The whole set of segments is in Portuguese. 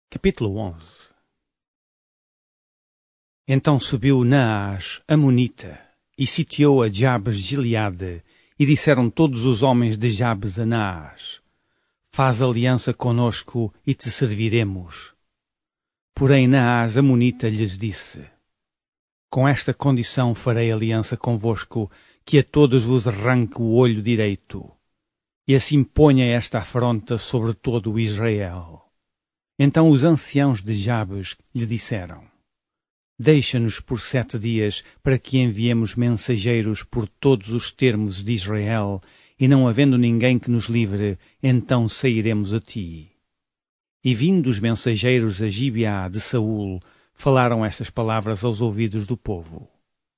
Capítulo 11. Então subiu Naás, Amonita, e sitiou a Jabes de Gileade, e disseram todos os homens de Jabes a Naás: Faz aliança conosco e te serviremos. Porém Naás, Amonita, lhes disse: Com esta condição farei aliança convosco, que a todos vos arranque o olho direito, e assim ponha esta afronta sobre todo o Israel. Então os anciãos de Jabes lhe disseram: Deixa-nos por 7 dias, para que enviemos mensageiros por todos os termos de Israel, e não havendo ninguém que nos livre, então sairemos a ti. E vindo os mensageiros a Gibeá de Saul, falaram estas palavras aos ouvidos do povo.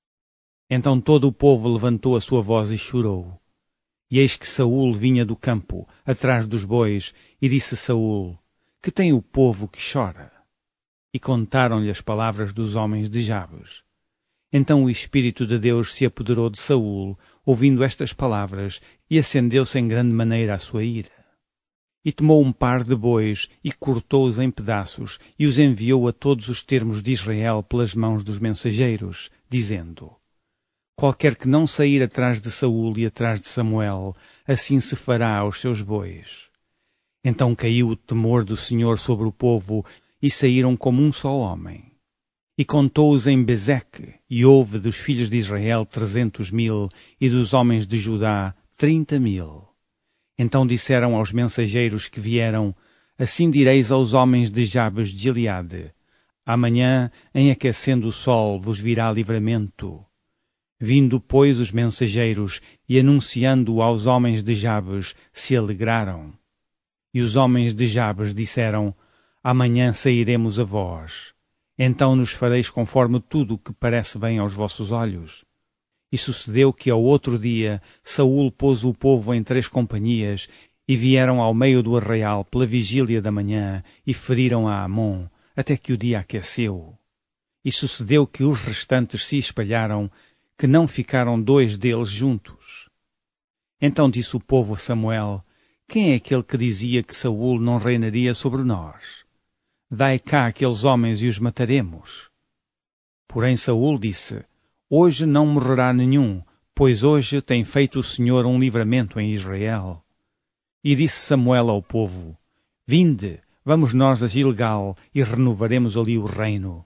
Então todo o povo levantou a sua voz e chorou. E eis que Saul vinha do campo, atrás dos bois, e disse Saul: Que tem o povo que chora? E contaram-lhe as palavras dos homens de Jabes. Então o Espírito de Deus se apoderou de Saul, ouvindo estas palavras, e acendeu-se em grande maneira a sua ira. E tomou um par de bois, e cortou-os em pedaços, e os enviou a todos os termos de Israel pelas mãos dos mensageiros, dizendo: Qualquer que não sair atrás de Saul e atrás de Samuel, assim se fará aos seus bois. Então caiu o temor do Senhor sobre o povo, e saíram como um só homem. E contou-os em Bezeque, e houve dos filhos de Israel 300.000, e dos homens de Judá 30.000. Então disseram aos mensageiros que vieram: Assim direis aos homens de Jabes de Gileade: Amanhã, em aquecendo o sol, vos virá livramento. Vindo, pois, os mensageiros, e anunciando-o aos homens de Jabes, se alegraram. E os homens de Jabes disseram: Amanhã sairemos a vós. Então nos fareis conforme tudo o que parece bem aos vossos olhos. E sucedeu que ao outro dia Saul pôs o povo em 3 companhias, e vieram ao meio do arraial pela vigília da manhã, e feriram a Amon, até que o dia aqueceu. E sucedeu que os restantes se espalharam, que não ficaram 2 deles juntos. Então disse o povo a Samuel: Quem é aquele que dizia que Saul não reinaria sobre nós? Dai cá aqueles homens e os mataremos. Porém Saul disse: Hoje não morrerá nenhum, pois hoje tem feito o Senhor um livramento em Israel. E disse Samuel ao povo: Vinde, vamos nós a Gilgal, e renovaremos ali o reino.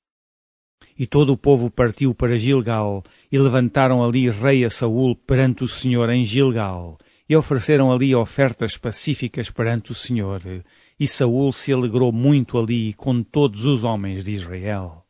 E todo o povo partiu para Gilgal, e levantaram ali rei a Saul perante o Senhor em Gilgal, e ofereceram ali ofertas pacíficas perante o Senhor, e Saul se alegrou muito ali com todos os homens de Israel.